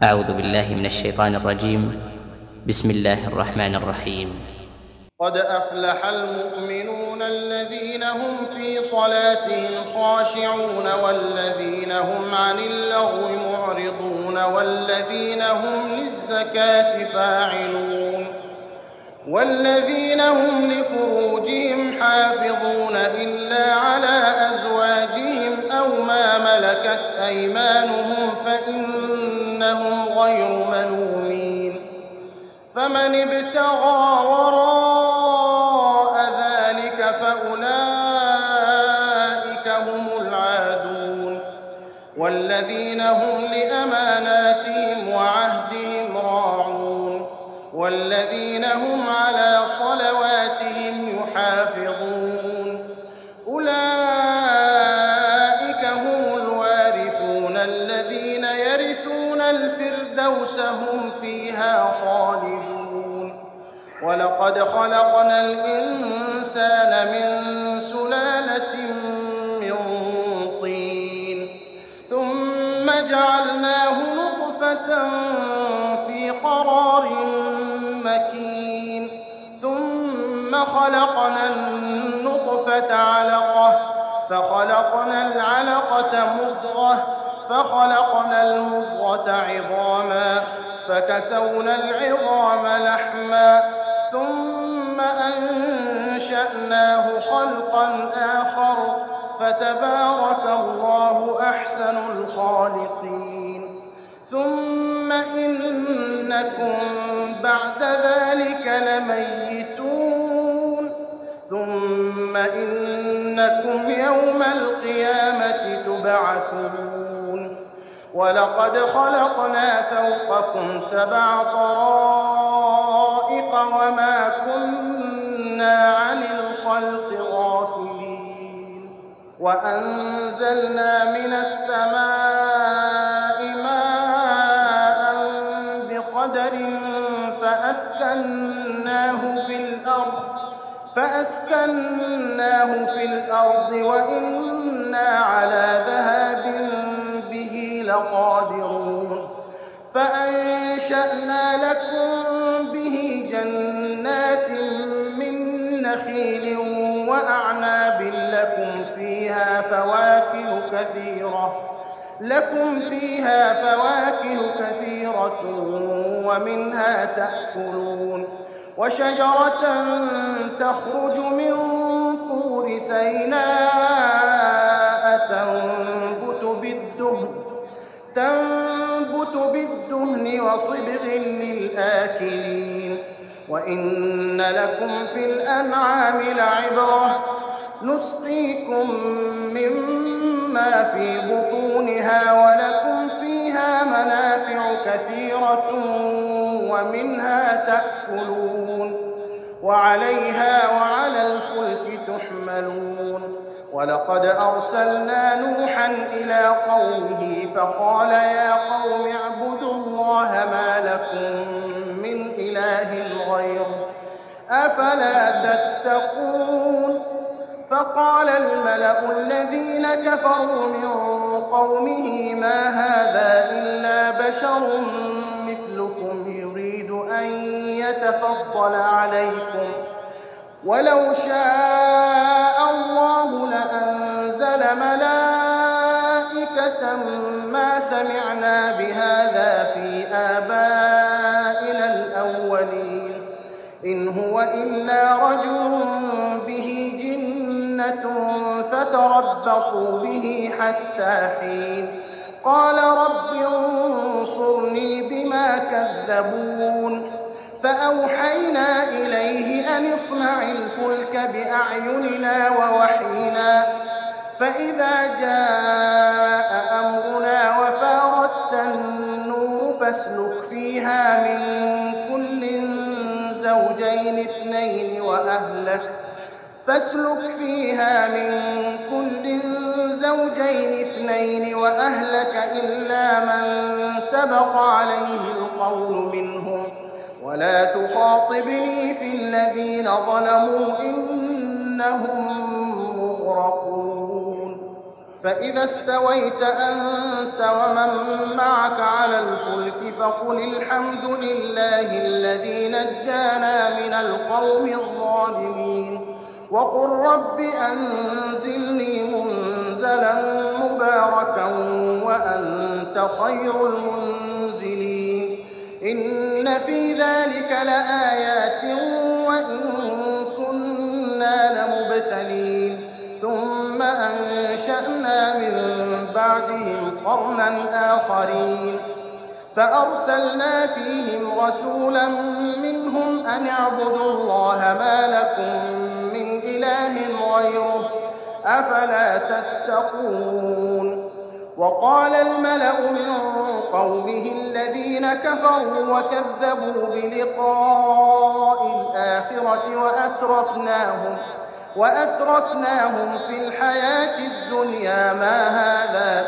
أعوذ بالله من الشيطان الرجيم. بسم الله الرحمن الرحيم. قد أفلح المؤمنون الذين هم في صلاتهم خاشعون والذين هم عن اللغو معرضون والذين هم للزكاة فاعلون والذين هم لفروجهم حافظون إلا على أزواجهم أو ما ملكت أيمانهم فإنهم غير ملومين. فمن ابتغى وراء ذلك فأولئك هم العادون والذين هم لأماناتهم وعهدهم راعون والذين هم على صلواتهم يحافظون. أولئك هم الوارثون الذين يرثون الفردوس هم فيها خالدون. ولقد خلقنا الإنسان من سلالة من طين ثم جعلناه نطفة في قرار مكين ثم خلقنا النطفة علقة فخلقنا العلقة مضغة فخلقنا المضغة عظاما فكسونا العظام لحما ثم أنشأناه خلقا آخر فتبارك الله أحسن الخالقين. ثم إنكم بعد ذلك لميتون ثم إنكم يوم القيامة تبعثون. ولقد خلقنا فوقكم 7 طرائق وما كنا عن الخلق غافلين. وأنزلنا من السماء ماء بقدر فأسكناه في الأرض وإنا على ذهاب به لقادرون. فأنشأنا لكم به جنات من نخيل وأعناب لكم فيها فواكه كثيرة ومنها تأكلون. وشجرة تخرج من طور سيناء تنبت بالدهن وصبغ للآكلين. وإن لكم في الأنعام لعبرة نسقيكم مما في بطونها ولكم فيها منافع كثيرة ومنها تأكلون وعليها وعلى الفلك تحملون. ولقد أرسلنا نوحا إلى قومه فقال يا قوم اعبدوا الله ما لكم من إله غيره أفلا تتقون. فقال الملأ الذين كفروا من قومه ما هذا إلا بشر مثلكم يريد أن يتفضل عليكم ولو شاء الله لأنزل ملائكة ما سمعنا بهذا في آبائنا الأولين إن هو إلا رجل به جنة فتربصوا به حتى حين. قال رب انصرني بما كذبون. فأوحينا إليه أن اصنع الفلك بأعيننا ووحينا فإذا جاء أمرنا وفارت النور فاسلك فيها من كل زوجين اثنين وأهلك إلا من سبق عليه القول منهم ولا تخاطبني في الذين ظلموا إنهم مغرقون. فإذا استويت أنت ومن معك على الفلك فقل الحمد لله الذي نجانا من القوم الظالمين وقل رب أنزلني منزلا مباركا وأنت خير المنزلين إن في ذلك لآيات وإن كنا لمبتلين ثم أنشأنا من بعدهم قرنا آخرين فأرسلنا فيهم رسولا منهم أن اعبدوا الله ما لكم من إله غيره أفلا تتقون وقال الملأ من قومه الذين كفروا وكذبوا بلقاء الآخرة وأترفناهم في الحياة الدنيا ما هذا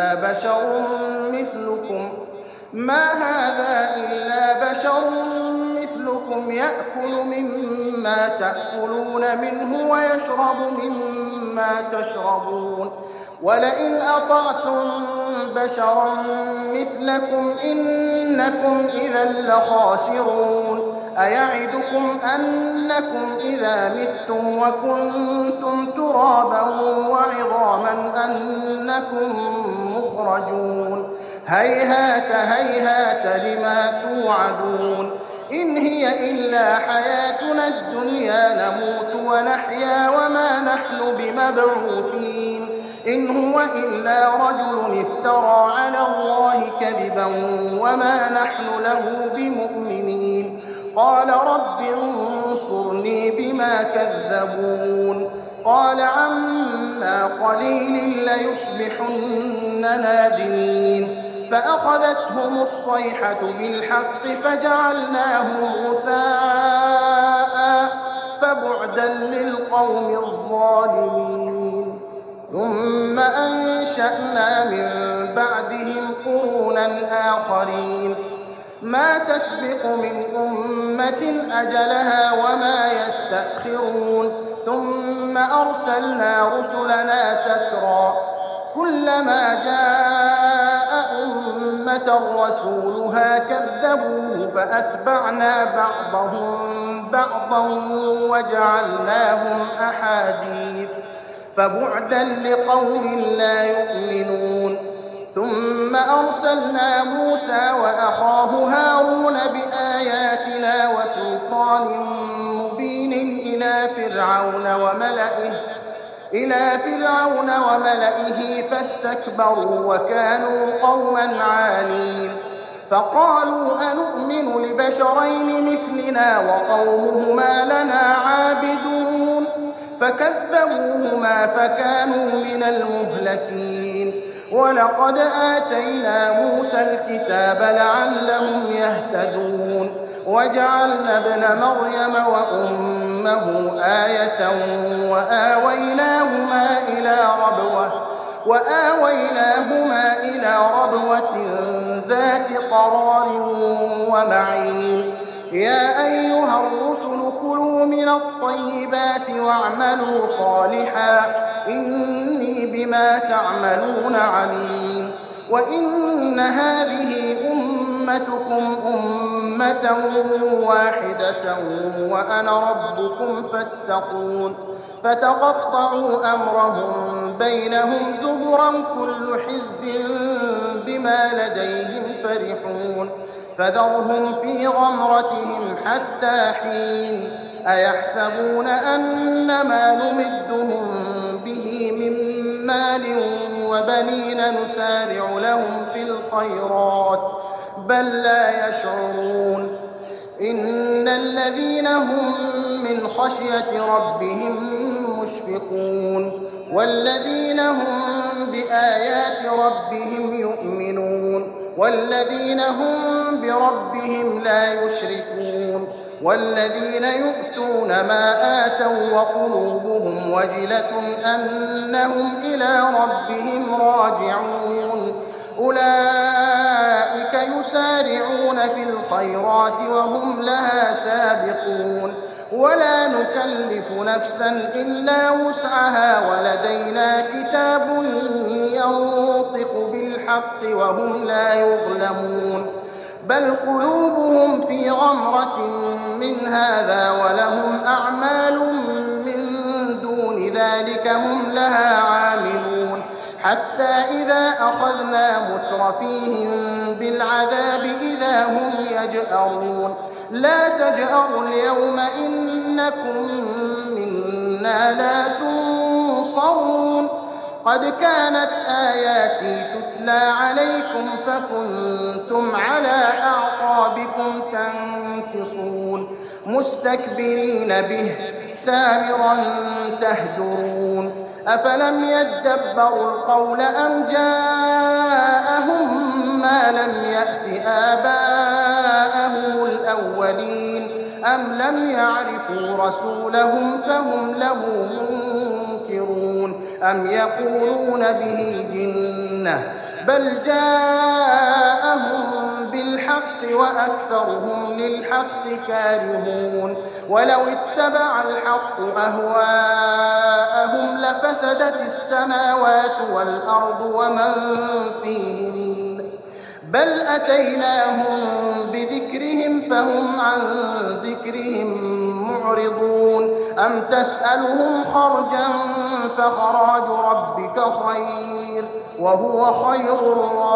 إلا بشر مثلكم يأكل مما تأكلون منه ويشرب مما تشربون ولئن أطعتم بشرا مثلكم إنكم إذا لخاسرون أيعدكم أنكم إذا متم وكنتم ترابا وعظاما أنكم مخرجون هيهات هيهات لما توعدون إن هي إلا حياتنا الدنيا نموت ونحيا وما نحن بمبعوثين إن هو إلا رجل افترى على الله كذبا وما نحن له بمؤمنين قال رب انصرني بما كذبون قال عما قليل ليصبحن نادمين فأخذتهم الصيحة بالحق فجعلناهم غثاء فبعدا للقوم الظالمين ثم أنشأنا من بعدهم قرونا آخرين ما تسبق من أمة أجلها وما يستأخرون ثم أرسلنا رسلنا تترى كلما جاء أمة رسولها كذبوه فأتبعنا بعضهم بعضا وجعلناهم أحاديث فبعدا لقوم لا يؤمنون ثم أرسلنا موسى وأخاه هارون بآياتنا وسلطان مبين إلى فرعون وملئه فاستكبروا وكانوا قوما عالين فقالوا أنؤمن لبشرين مثلنا وقومهما لنا عابدون فكذبوهما فكانوا من المهلكين ولقد آتينا موسى الكتاب لعلهم يهتدون وجعلنا ابن مريم وأمه آية وآويناهما إلى ربوة ذات قرار ومعين يا أيها الرسل كلوا من الطيبات واعملوا صالحا إني بما تعملون عليم وإن هذه أمتكم أمة واحدة وأنا ربكم فاتقون فتقطعوا أمرهم بينهم زبرا كل حزب بما لديهم فرحون فذرهم في غمرتهم حتى حين أيحسبون أن ما نمدهم به من مال وبنين نسارع لهم في الخيرات بل لا يشعرون إن الذين هم من خشية ربهم مشفقون والذين هم بآيات ربهم يؤمنون والذين هم بربهم لا يشركون والذين يؤتون ما آتوا وقلوبهم وجلة أنهم إلى ربهم راجعون أولئك يسارعون في الخيرات وهم لها سابقون ولا نكلف نفسا إلا وسعها ولدينا كتاب ينطق بالحق وهم لا يظلمون بل قلوبهم في غمرة من هذا ولهم أعمال من دون ذلك هم لها عاملون حتى إذا أخذنا مترفيهم بالعذاب إذا هم يجأرون لا تجأروا اليوم إنكم منا لا تنصرون قد كانت آياتي تتلى عليكم فكنتم على أعقابكم تنكصون مستكبرين به سامرا تهجرون أفلم يدبروا القول أم جاءهم ما لم يأت آباءهم الأولين أم لم يعرفوا رسولهم فهم له منكرون أم يقولون به جنة بل جاءهم بالحق وأكثرهم للحق كارهون ولو اتبع الحق أهواءهم لفسدت السماوات والأرض ومن فيهن بل أتيناهم بذكرهم فهم عن ذكرهم معرضون أم تسألهم خرجا فخراج ربك خير وهو خير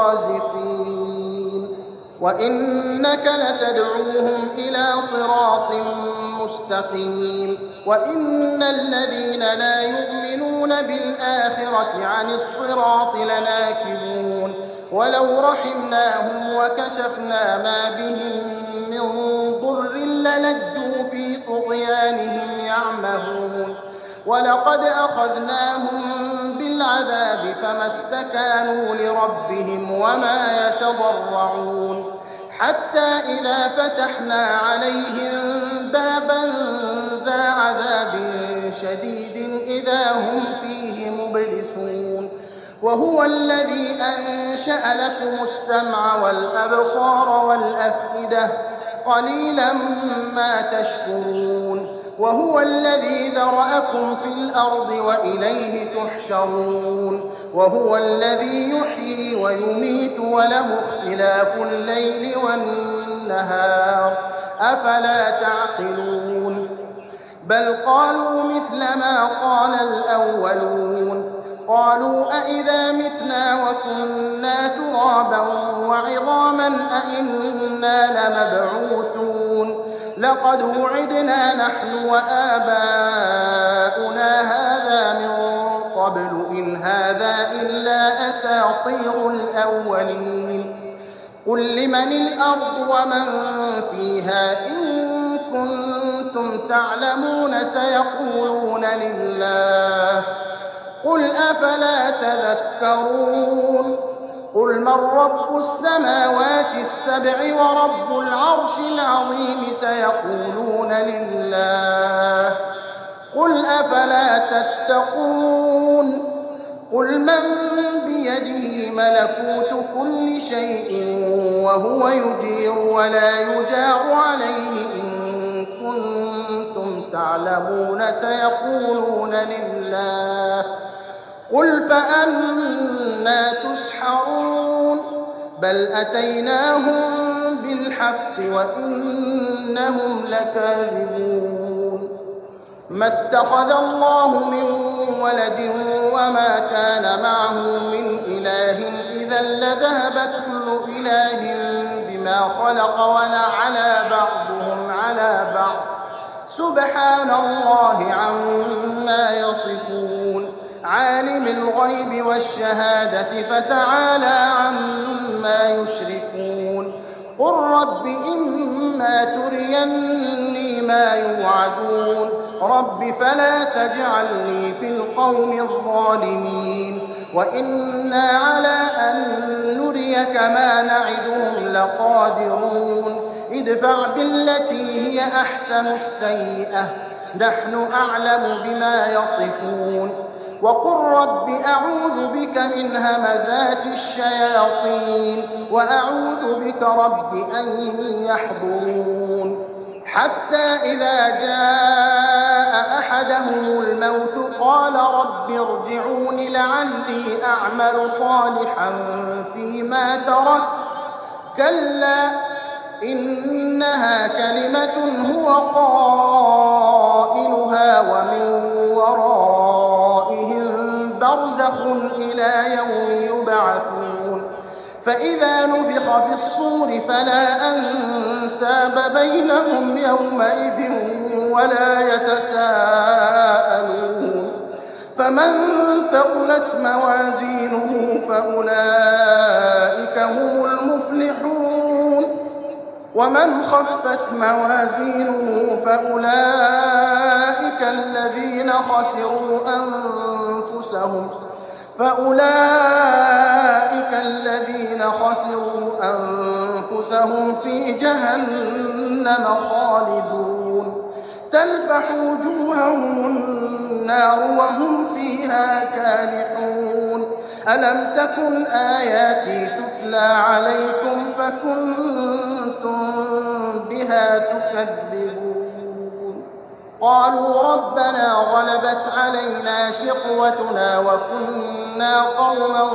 الرازقين وإنك لتدعوهم إلى صراط مستقيم وإن الذين لا يؤمنون بالآخرة عن الصراط لناكبون ولو رحمناهم وكشفنا ما بهم من ضر للجوا في طغيانهم يعمهون ولقد أخذناهم بالعذاب فما استكانوا لربهم وما يتضرعون حتى إذا فتحنا عليهم بابا ذا عذاب شديد إذا هم فيه مبلسون وهو الذي أنشأ لكم السمع والأبصار والأفئدة قليلا ما تشكرون وهو الذي ذرأكم في الأرض وإليه تحشرون وهو الذي يحيي ويميت وله اختلاف الليل والنهار أفلا تعقلون بل قالوا مثل ما قال الأولون قالوا أئذا متنا وكنا ترابا وعظاما أئنا لمبعوثون لقد وعدنا نحن وآباؤنا هذا من قبل إن هذا إلا أساطير الأولين قل لمن الأرض ومن فيها إن كنتم تعلمون سيقولون لله قل أفلا تذكرون قل من رب السماوات السبع ورب العرش العظيم سيقولون لله قل أفلا تتقون قل من بيده ملكوت كل شيء وهو يجير ولا يجار عليه إن كنتم تعلمون سيقولون لله قل فأنى تسحرون بل أتيناهم بالحق وإنهم لكاذبون ما اتخذ الله من ولد وما كان معه من إله إذا لذهب كل إله بما خلق ولعلى بعضهم على بعض سبحان الله عما يصفون عالم الغيب والشهادة فتعالى عما يشركون قل رب إما تريني ما يوعدون رب فلا تجعلني في القوم الظالمين وإنا على أن نريك ما نعدهم لقادرون ادفع بالتي هي أحسن السيئة نحن أعلم بما يصفون وقل رب أعوذ بك من همزات الشياطين وأعوذ بك رب أن يحضرون حتى إذا جاء أحدهم الموت قال رب ارجعون لعلي أعمل صالحا فيما تركت كلا إنها كلمة هو قائلها ومن ورائهم برزخ إلى يوم يبعثون فإذا نفخ في الصور فلا أنساب بينهم يومئذ ولا يتساءلون فمن ثقلت موازينه فأولئك هم المفلحون ومن خفت موازينه فأولئك الذين خسروا أنفسهم في جهنم خالدون تلفح وجوههم النار وهم فيها كالحون ألم تكن آياتي تتلى عليكم فكنتم بها تكذبون قالوا ربنا غلبت علينا شقوتنا وكنا قوما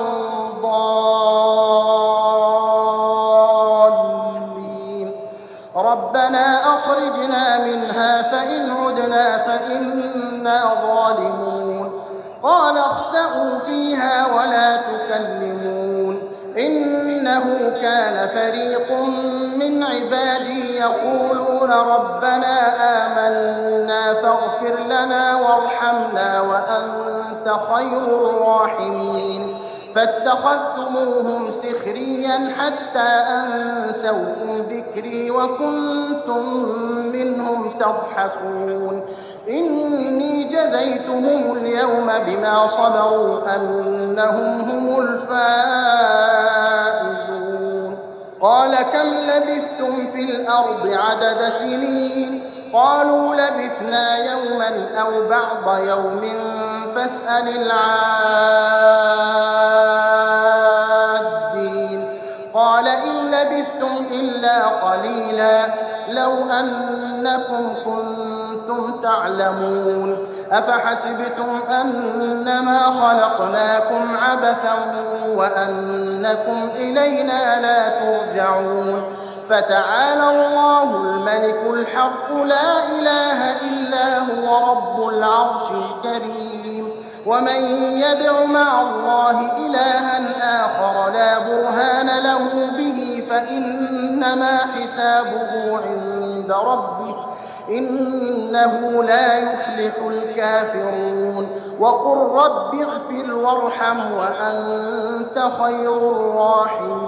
ضالين ربنا أخرجنا منها فإن عدنا فإنا ظالمون قال اخسئوا فيها ولا تكلمون إنه كان فريق من عبادي يقولون ربنا آمنا فاغفر لنا وارحمنا وأنت خير الراحمين فاتخذتموهم سخريا حتى أنسوكم ذكري وكنتم منهم تضحكون إني جزيتهم اليوم بما صبروا أنهم هم الفائزون قال كم لبثتم في الأرض عدد سنين قالوا لبثنا يوما أو بعض يوم فاسأل العادين قال إن لبثتم إلا قليلا لو أنكم كنتم تعلمون أفحسبتم أنما خلقناكم عبثا وأنكم إلينا لا ترجعون فتعالى الله الملك الحق لا إله إلا هو رب العرش الكريم ومن يدع مع الله إلها آخر لا برهان له به فإنما حسابه عند ربه إنه لا يفلح الكافرون وقل رب اغفر وارحم وأنت خير الراحمين